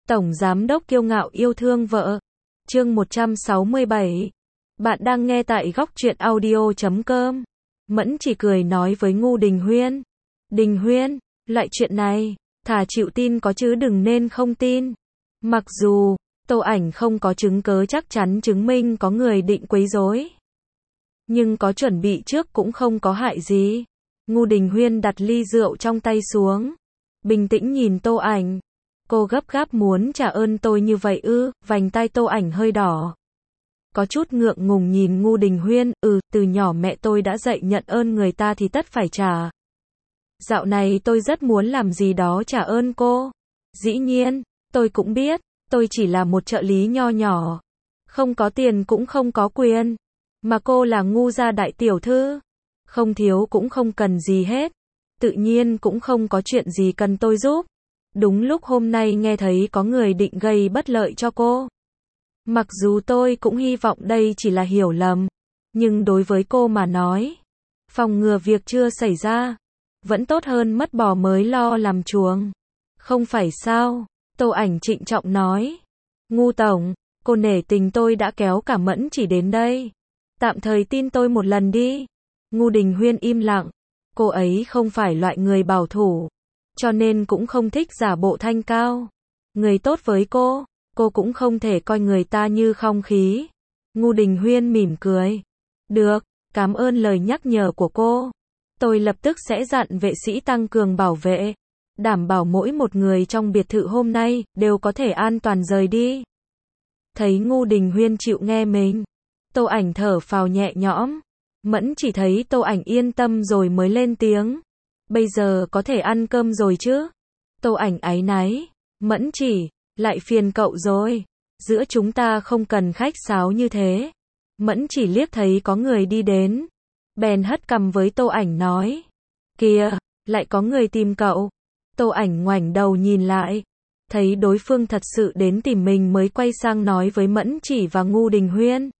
Tổng giám đốc kiêu ngạo yêu thương vợ. Chương 167. Bạn đang nghe tại góc truyện audio.com. Mẫn chỉ cười nói với Ngu Đình Huyên. Đình Huyên, loại chuyện này, thà chịu tin có chứ đừng nên không tin. Mặc dù, Tô Ảnh không có chứng cớ chắc chắn chứng minh có người định quấy rối, nhưng có chuẩn bị trước cũng không có hại gì. Ngu Đình Huyên đặt ly rượu trong tay xuống, bình tĩnh nhìn Tô Ảnh. Cô gấp gáp muốn trả ơn tôi như vậy ư? Vành tai Tô Ảnh hơi đỏ, có chút ngượng ngùng nhìn Ngu Đình Huyên. Từ nhỏ mẹ tôi đã dạy nhận ơn người ta thì tất phải trả. Dạo này tôi rất muốn làm gì đó trả ơn cô. Dĩ nhiên, tôi cũng biết, tôi chỉ là một trợ lý nho nhỏ, không có tiền cũng không có quyền. Mà cô là Ngu gia đại tiểu thư, không thiếu cũng không cần gì hết, tự nhiên cũng không có chuyện gì cần tôi giúp. Đúng lúc hôm nay nghe thấy có người định gây bất lợi cho cô. Mặc dù tôi cũng hy vọng đây chỉ là hiểu lầm, nhưng đối với cô mà nói, phòng ngừa việc chưa xảy ra, vẫn tốt hơn mất bò mới lo làm chuồng. Không phải sao? Tô Ảnh trịnh trọng nói. Ngu tổng, cô nể tình tôi đã kéo cả Mẫn chỉ đến đây. Tạm thời tin tôi một lần đi. Ngu Đình Huyên im lặng. Cô ấy không phải loại người bảo thủ, cho nên cũng không thích giả bộ thanh cao. Người tốt với cô cũng không thể coi người ta như không khí. Ngu Đình Huyên mỉm cười. Được, cảm ơn lời nhắc nhở của cô. Tôi lập tức sẽ dặn vệ sĩ tăng cường bảo vệ, đảm bảo mỗi một người trong biệt thự hôm nay đều có thể an toàn rời đi. Thấy Ngu Đình Huyên chịu nghe mình, Tô Ảnh thở phào nhẹ nhõm. Mẫn chỉ thấy Tô Ảnh yên tâm rồi mới lên tiếng. Bây giờ có thể ăn cơm rồi chứ? Tô Ảnh áy náy. Mẫn chỉ, lại phiền cậu rồi. Giữa chúng ta không cần khách sáo như thế. Mẫn chỉ liếc thấy có người đi đến, bèn hất cằm với Tô Ảnh nói. Kìa, lại có người tìm cậu. Tô Ảnh ngoảnh đầu nhìn lại, thấy đối phương thật sự đến tìm mình mới quay sang nói với Mẫn chỉ và Ngu Đình Huyên.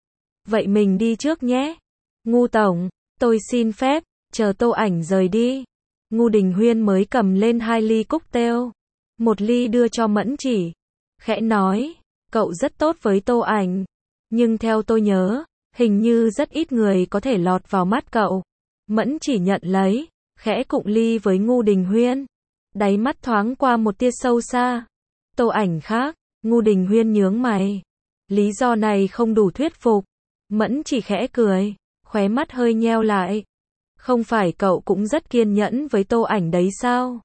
Vậy mình đi trước nhé. Ngu tổng, tôi xin phép, chờ Tô Ảnh rời đi. Ngu Đình Huyên mới cầm lên 2 ly cocktail, một ly đưa cho Mẫn chỉ, khẽ nói, cậu rất tốt với Tô Ảnh, nhưng theo tôi nhớ, hình như rất ít người có thể lọt vào mắt cậu. Mẫn chỉ nhận lấy, khẽ cụng ly với Ngu Đình Huyên, đáy mắt thoáng qua một tia sâu xa. Tô Ảnh khác. Ngu Đình Huyên nhướng mày. Lý do này không đủ thuyết phục. Mẫn chỉ khẽ cười, khóe mắt hơi nheo lại. Không phải cậu cũng rất kiên nhẫn với Tô Ảnh đấy sao?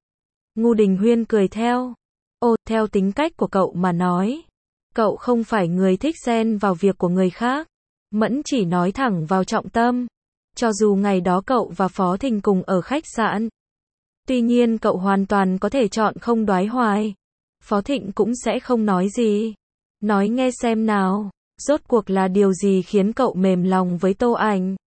Ngu Đình Huyên cười theo. Theo tính cách của cậu mà nói, cậu không phải người thích xen vào việc của người khác. Mẫn chỉ nói thẳng vào trọng tâm. Cho dù ngày đó cậu và Phó Thình cùng ở khách sạn, tuy nhiên cậu hoàn toàn có thể chọn không đoái hoài. Phó Thịnh cũng sẽ không nói gì. Nói nghe xem nào, rốt cuộc là điều gì khiến cậu mềm lòng với Tô Ảnh?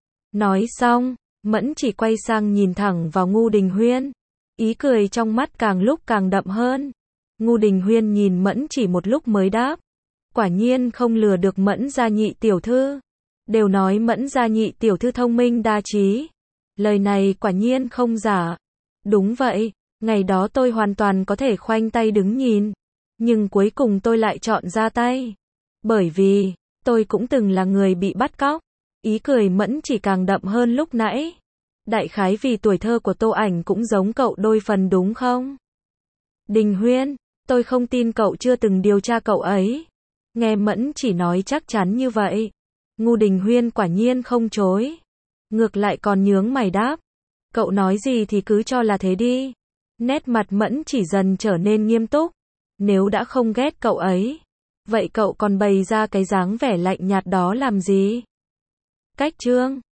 Nói xong, Mẫn chỉ quay sang nhìn thẳng vào Ngu Đình Huyên. Ý cười trong mắt càng lúc càng đậm hơn. Ngu Đình Huyên nhìn Mẫn chỉ một lúc mới đáp. Quả nhiên không lừa được Mẫn gia nhị tiểu thư. Đều nói Mẫn gia nhị tiểu thư thông minh đa trí. Lời này quả nhiên không giả. Đúng vậy, ngày đó tôi hoàn toàn có thể khoanh tay đứng nhìn, nhưng cuối cùng tôi lại chọn ra tay. Bởi vì, tôi cũng từng là người bị bắt cóc. Ý cười Mẫn chỉ càng đậm hơn lúc nãy. Đại khái vì tuổi thơ của Tô Ảnh cũng giống cậu đôi phần đúng không? Đình Huyên, tôi không tin cậu chưa từng điều tra cậu ấy. Nghe Mẫn chỉ nói chắc chắn như vậy, Ngu Đình Huyên quả nhiên không chối. Ngược lại còn nhướng mày đáp. Cậu nói gì thì cứ cho là thế đi. Nét mặt Mẫn chỉ dần trở nên nghiêm túc. Nếu đã không ghét cậu ấy, vậy cậu còn bày ra cái dáng vẻ lạnh nhạt đó làm gì? Cách chương